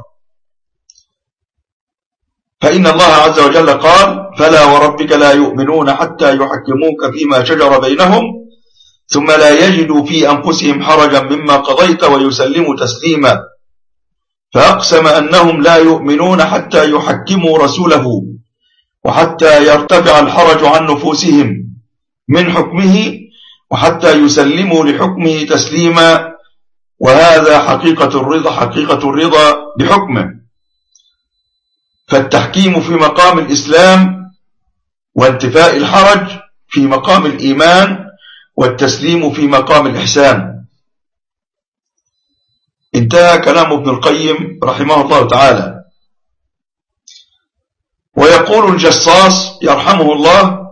فإن الله عز وجل قال: فلا وربك لا يؤمنون حتى يحكموك فيما شجر بينهم ثم لا يجدوا في أنفسهم حرجا مما قضيت ويسلموا تسليما. فأقسم أنهم لا يؤمنون حتى يحكموا رسوله وحتى يرتفع الحرج عن نفوسهم من حكمه، وحتى يسلموا لحكمه تسليما، وهذا حقيقة الرضا حقيقة الرضا بحكمه. فالتحكيم في مقام الإسلام وانتفاء الحرج في مقام الإيمان، والتسليم في مقام الإحسان. انتهى كلام ابن القيم رحمه الله تعالى. ويقول الجصاص يرحمه الله: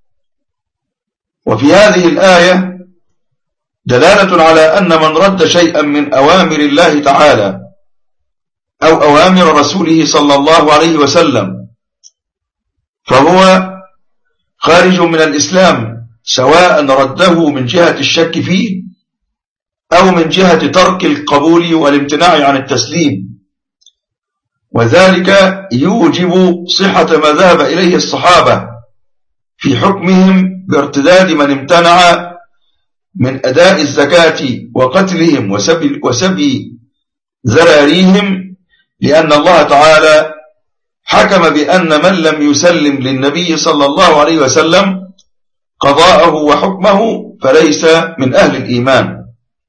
وفي هذه الآية دلالة على أن من رد شيئا من أوامر الله تعالى أو أوامر رسوله صلى الله عليه وسلم فهو خارج من الإسلام، سواء رده من جهة الشك فيه أو من جهة ترك القبول والامتناع عن التسليم، وذلك يوجب صحة ما ذهب إليه الصحابة في حكمهم بارتداد من امتنع من أداء الزكاة وقتلهم وسبي, وسبي ذراريهم، لأن الله تعالى حكم بأن من لم يسلم للنبي صلى الله عليه وسلم قضاءه وحكمه فليس من أهل الإيمان.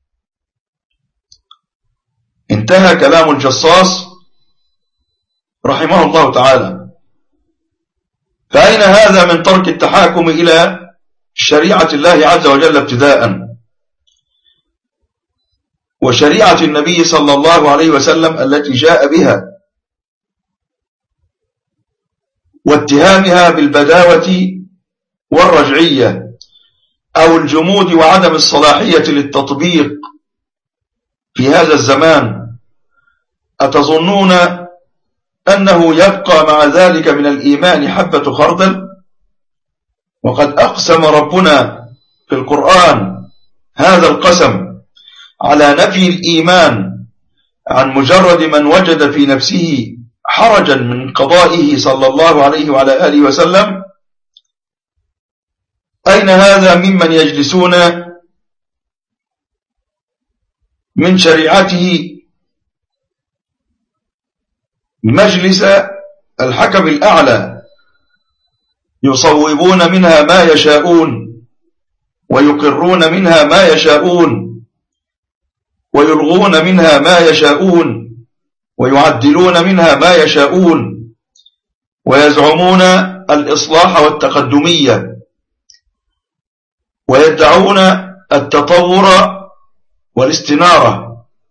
انتهى كلام الجصاص رحمه الله تعالى. فأين هذا من ترك التحاكم إلى شريعة الله عز وجل ابتداء، وشريعة النبي صلى الله عليه وسلم التي جاء بها، واتهامها بالبداوة والرجعية أو الجمود وعدم الصلاحية للتطبيق في هذا الزمان؟ أتظنون أنه يبقى مع ذلك من الإيمان حبة خردل؟ وقد أقسم ربنا في القرآن هذا القسم على نفي الإيمان عن مجرد من وجد في نفسه حرجا من قضائه صلى الله عليه وعلى آله وسلم. أين هذا ممن يجلسون من شريعته مجلس الحكم الأعلى، يصوبون منها ما يشاءون ويقرون منها ما يشاءون ويلغون منها ما يشاءون ويعدلون منها ما يشاءون، ويزعمون الإصلاح والتقدمية، ويدعون التطور والاستنارة.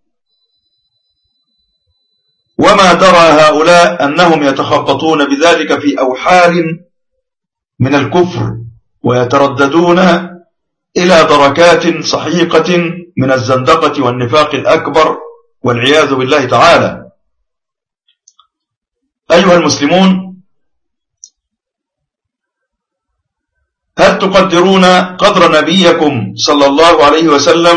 وما درى هؤلاء أنهم يتخبطون بذلك في أوحال من الكفر، ويترددون إلى دركات صحيقة من الزندقة والنفاق الأكبر والعياذ بالله تعالى. أيها المسلمون، هل تقدرون قدر نبيكم صلى الله عليه وسلم؟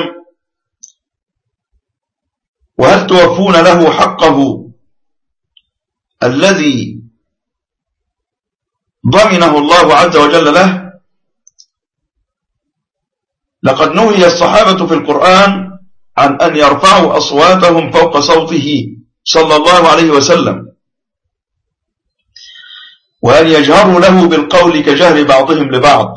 وهل توفون له حقه الذي ضمنه الله عز وجل له؟ لقد نهي الصحابة في القرآن عن أن يرفعوا أصواتهم فوق صوته صلى الله عليه وسلم، وأن يجهروا له بالقول كجهر بعضهم لبعض.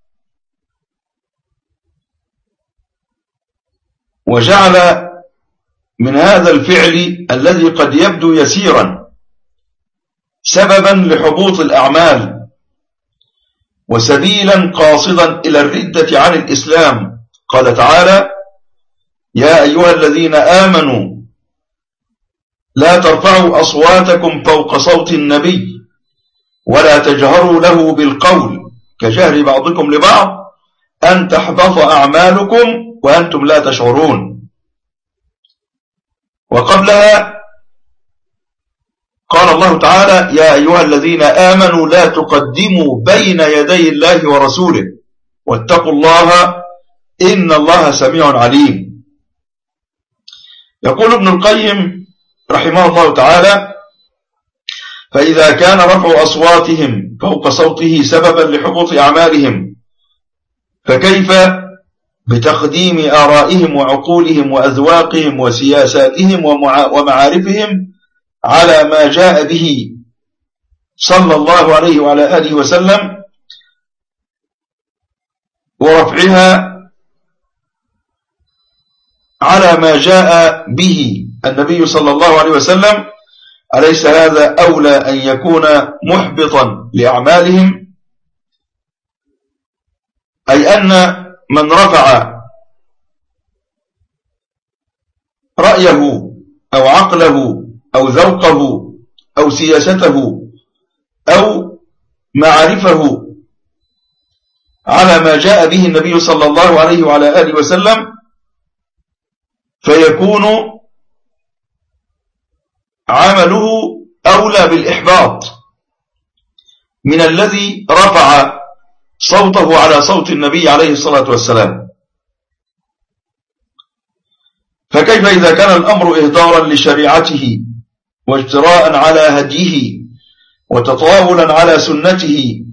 وجعل من هذا الفعل الذي قد يبدو يسيرا سببا لحبوط الأعمال وسبيلا قاصدا إلى الردة عن الإسلام. قال تعالى: يا أيها الذين آمنوا لا ترفعوا أصواتكم فوق صوت النبي ولا تجهروا له بالقول كجهر بعضكم لبعض أن تحبط أعمالكم وأنتم لا تشعرون. وقبلها قال الله تعالى: يا أيها الذين آمنوا لا تقدموا بين يدي الله ورسوله واتقوا الله إن الله سميع عليم. يقول ابن القيم رحمه الله تعالى: فإذا كان رفع أصواتهم فوق صوته سببا لحبوط أعمالهم، فكيف بتقديم آرائهم وعقولهم وأذواقهم وسياساتهم ومعارفهم على ما جاء به صلى الله عليه وعلى آله وسلم ورفعها على ما جاء به النبي صلى الله عليه وسلم، أليس هذا أولى أن يكون محبطا لأعمالهم؟ أي أن من رفع رأيه أو عقله أو ذوقه أو سياسته أو معارفه على ما جاء به النبي صلى الله عليه وعلى آله وسلم، فيكون عمله أولى بالإحباط من الذي رفع صوته على صوت النبي عليه الصلاة والسلام. فكيف إذا كان الأمر إهدارا لشريعته واجتراء على هديه وتطاولا على سنته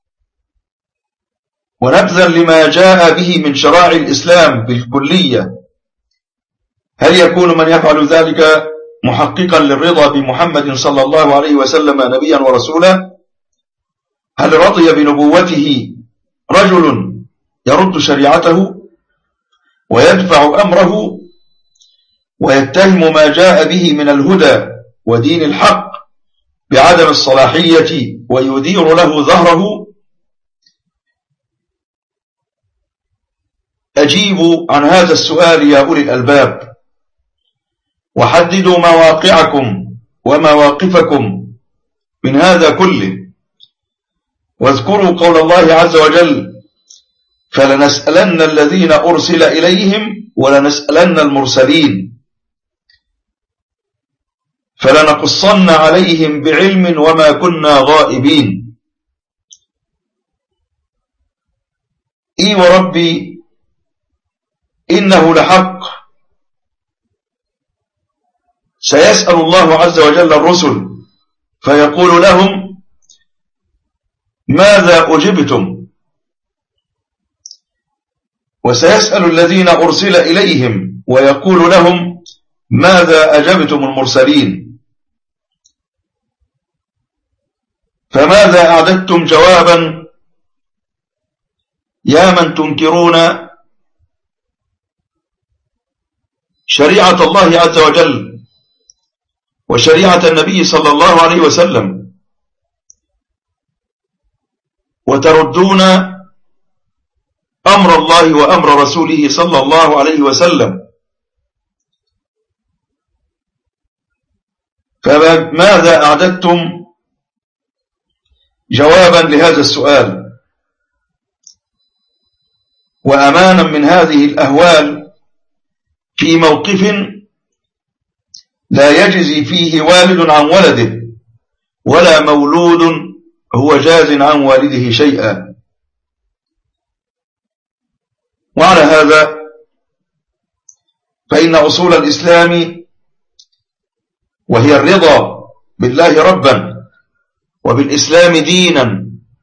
ونبذا لما جاء به من شرائع الإسلام بالكلية، هل يكون من يفعل ذلك محققا للرضا بمحمد صلى الله عليه وسلم نبيا ورسولا؟ هل رضي بنبوته رجل يرد شريعته ويدفع أمره ويتهم ما جاء به من الهدى ودين الحق بعدم الصلاحية ويدير له ظهره؟ أجيبوا عن هذا السؤال يا أولي الألباب، وحددوا مواقعكم ومواقفكم من هذا كله، واذكروا قول الله عز وجل: فلنسألن الذين أرسل إليهم ولنسألن المرسلين فلنقصن عليهم بعلم وما كنا غائبين. إي وربي إنه لحق، سيسأل الله عز وجل الرسل فيقول لهم: ماذا أجبتم؟ وسيسأل الذين أرسل إليهم ويقول لهم: ماذا أجبتم المرسلين؟ فماذا أعددتم جوابا يا من تنكرون شريعة الله عز وجل وشريعة النبي صلى الله عليه وسلم، وتردون أمر الله وأمر رسوله صلى الله عليه وسلم؟ فماذا أعددتم جوابا لهذا السؤال؟ وأمانا من هذه الأهوال في موقف لا يجزي فيه والد عن ولده ولا مولود هو جاز عن والده شيئا. وعلى هذا فإن أصول الإسلام، وهي الرضا بالله ربا وبالإسلام دينا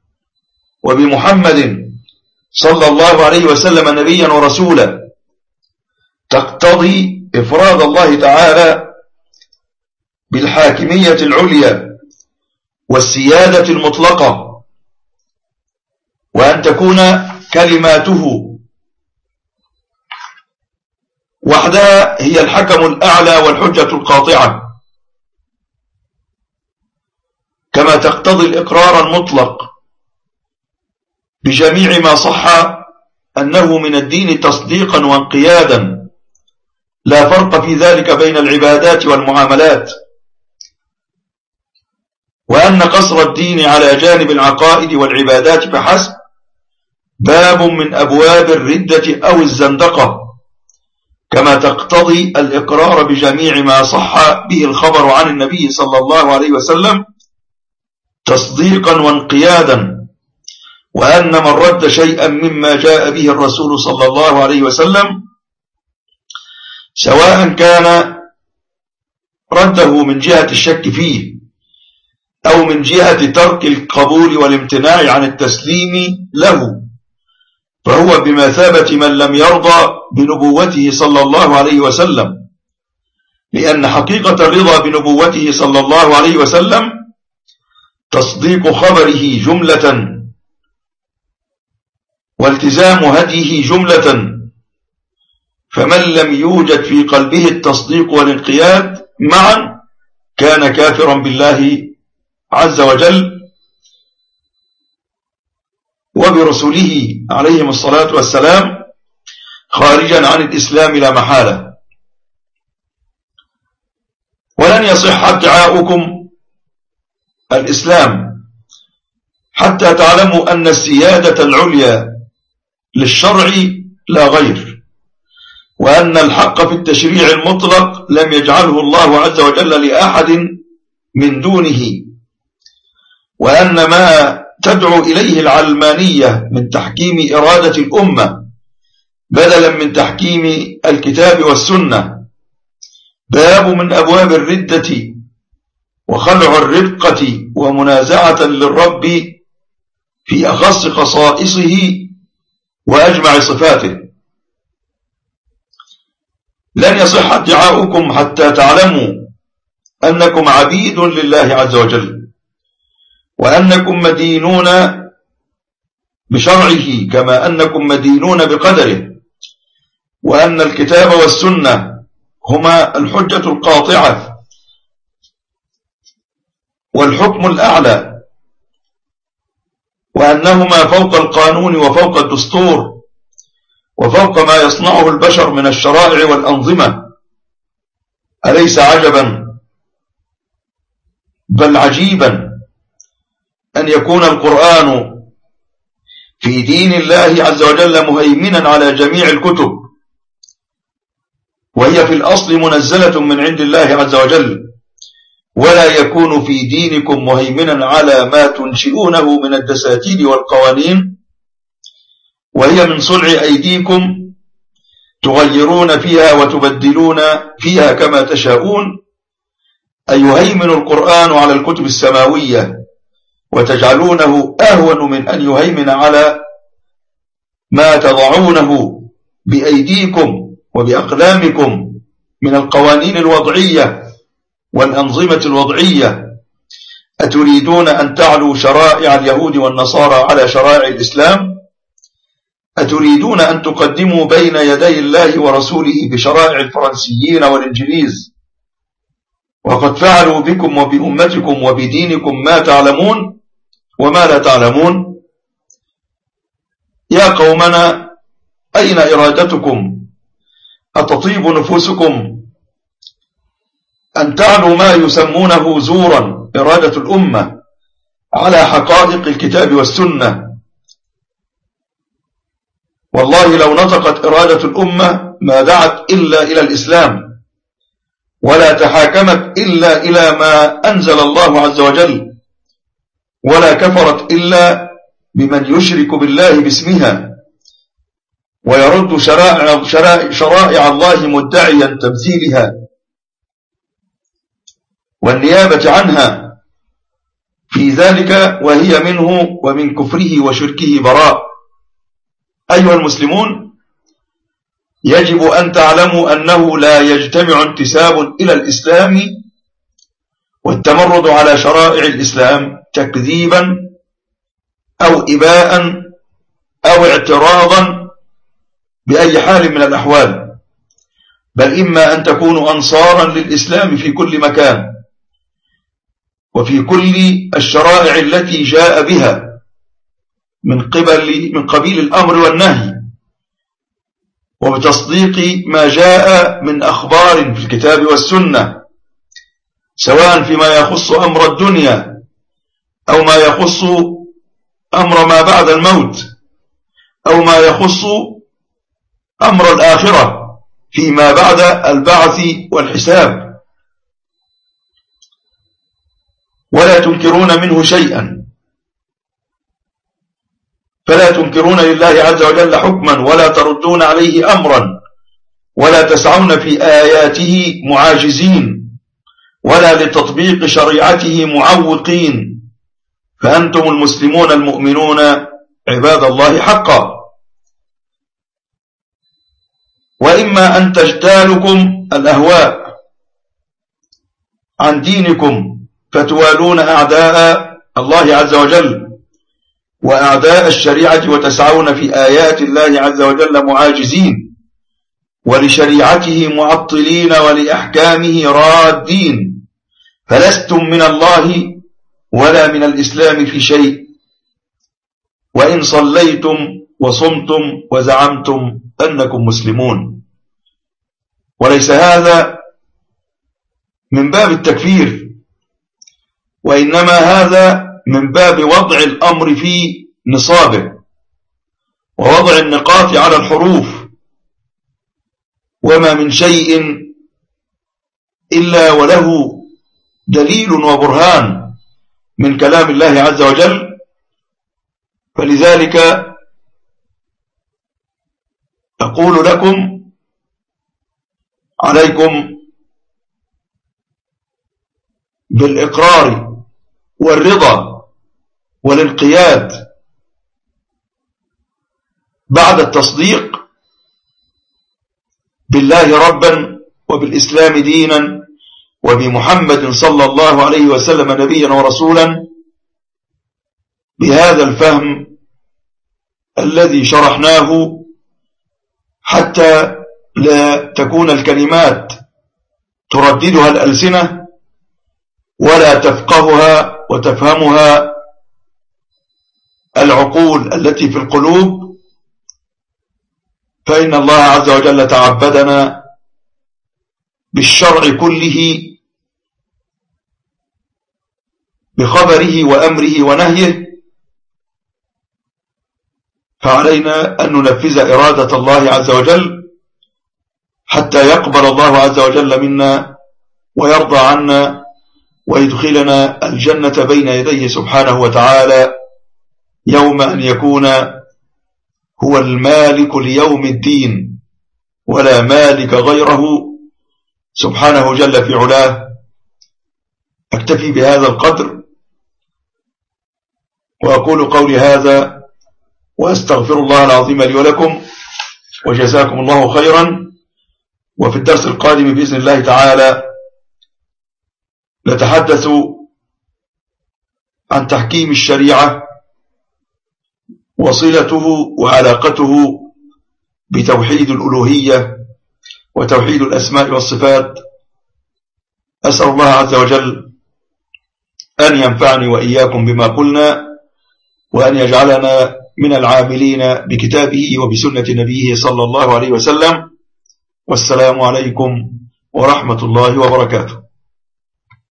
وبمحمد صلى الله عليه وسلم نبيا ورسولا، تقتضي إفراد الله تعالى بالحاكمية العليا والسيادة المطلقة، وأن تكون كلماته وحدها هي الحكم الأعلى والحجة القاطعة، كما تقتضي الإقرار المطلق بجميع ما صح أنه من الدين تصديقا وانقيادا، لا فرق في ذلك بين العبادات والمعاملات، وأن قصر الدين على جانب العقائد والعبادات فحسب باب من أبواب الردة أو الزندقة، كما تقتضي الإقرار بجميع ما صح به الخبر عن النبي صلى الله عليه وسلم تصديقا وانقيادا، وأن من رد شيئا مما جاء به الرسول صلى الله عليه وسلم، سواء كان رده من جهة الشك فيه أو من جهة ترك القبول والامتناع عن التسليم له، فهو بمثابة من لم يرضى بنبوته صلى الله عليه وسلم، لأن حقيقة الرضا بنبوته صلى الله عليه وسلم تصديق خبره جملة والتزام هديه جملة، فمن لم يوجد في قلبه التصديق والانقياد معا كان كافرا بالله عز وجل وبرسوله عليهم الصلاة والسلام، خارجا عن الإسلام لا محالة. ولن يصح ادعاؤكم الإسلام حتى تعلموا أن السيادة العليا للشرع لا غير، وأن الحق في التشريع المطلق لم يجعله الله عز وجل لأحد من دونه، وأن ما تدعو إليه العلمانية من تحكيم إرادة الأمة بدلا من تحكيم الكتاب والسنة باب من أبواب الردة وخلع الرفقة ومنازعة للرب في أخص خصائصه وأجمع صفاته. لن يصح ادعاؤكم حتى تعلموا أنكم عبيد لله عز وجل، وأنكم مدينون بشرعه كما أنكم مدينون بقدره، وأن الكتاب والسنة هما الحجة القاطعة والحكم الأعلى، وأنهما فوق القانون وفوق الدستور وفوق ما يصنعه البشر من الشرائع والأنظمة. أليس عجبا بل عجيبا أن يكون القرآن في دين الله عز وجل مهيمنا على جميع الكتب، وهي في الأصل منزلة من عند الله عز وجل، ولا يكون في دينكم مهيمنا على ما تنشئونه من الدساتير والقوانين، وهي من صنع أيديكم تغيرون فيها وتبدلون فيها كما تشاءون. أي يهيمن القرآن على الكتب السماوية وتجعلونه أهون من أن يهيمن على ما تضعونه بأيديكم وبأقلامكم من القوانين الوضعية والأنظمة الوضعية. أتريدون أن تعلوا شرائع اليهود والنصارى على شرائع الإسلام؟ أتريدون أن تقدموا بين يدي الله ورسوله بشرائع الفرنسيين والإنجليز، وقد فعلوا بكم وبأمتكم وبدينكم ما تعلمون وما لا تعلمون؟ يا قومنا أين إرادتكم؟ أتطيب نفوسكم أن تعلوا ما يسمونه زورا إرادة الأمة على حقائق الكتاب والسنة؟ والله لو نطقت إرادة الأمة ما دعت إلا إلى الإسلام، ولا تحاكمت إلا إلى ما أنزل الله عز وجل، ولا كفرت إلا بمن يشرك بالله باسمها ويرد شرائع, شرائع, شرائع الله مدعيا تمثيلها والنيابة عنها في ذلك، وهي منه ومن كفره وشركه براء. أيها المسلمون، يجب أن تعلموا أنه لا يجتمع انتساب إلى الإسلام والتمرد على شرائع الإسلام تكذيبا أو إباء أو اعتراضا بأي حال من الأحوال، بل إما أن تكونوا أنصارا للإسلام في كل مكان وفي كل الشرائع التي جاء بها من قبل من قبيل الأمر والنهي، وبتصديق ما جاء من أخبار في الكتاب والسنة، سواء فيما يخص أمر الدنيا أو ما يخص أمر ما بعد الموت أو ما يخص أمر الآخرة فيما بعد البعث والحساب، ولا تنكرون منه شيئا، فلا تنكرون لله عز وجل حكما ولا تردون عليه أمرا، ولا تسعون في آياته معاجزين، ولا لتطبيق شريعته معوقين، فأنتم المسلمون المؤمنون عباد الله حقا. وإما أن تجتالكم الأهواء عن دينكم فتوالون أعداء الله عز وجل وأعداء الشريعة وتسعون في آيات الله عز وجل معاجزين، ولشريعته معطلين، ولأحكامه رادين، فلستم من الله ولا من الإسلام في شيء، وإن صليتم وصمتم وزعمتم أنكم مسلمون. وليس هذا من باب التكفير، وإنما هذا من باب وضع الأمر في نصابه، ووضع النقاط على الحروف. وما من شيء إلا وله دليل وبرهان من كلام الله عز وجل. فلذلك أقول لكم عليكم بالإقرار والرضا والانقياد بعد التصديق بالله ربا وبالإسلام دينا وبمحمد صلى الله عليه وسلم نبيا ورسولا، بهذا الفهم الذي شرحناه، حتى لا تكون الكلمات ترددها الألسنة ولا تفقهها وتفهمها العقول التي في القلوب. فإن الله عز وجل تعبدنا بالشرع كله، بخبره وأمره ونهيه، فعلينا أن ننفذ إرادة الله عز وجل حتى يقبل الله عز وجل منا ويرضى عنا ويدخلنا الجنة بين يديه سبحانه وتعالى، يوم أن يكون هو المالك ليوم الدين ولا مالك غيره سبحانه جل في علاه. أكتفي بهذا القدر وأقول قولي هذا وأستغفر الله العظيم لي ولكم، وجزاكم الله خيرا. وفي الدرس القادم بإذن الله تعالى نتحدث عن تحكيم الشريعة وصلته وعلاقته بتوحيد الألوهية وتوحيد الأسماء والصفات. أسأل الله عز وجل أن ينفعني وإياكم بما قلنا، وأن يجعلنا من العاملين بكتابه وبسنة نبيه صلى الله عليه وسلم. والسلام عليكم ورحمة الله وبركاته.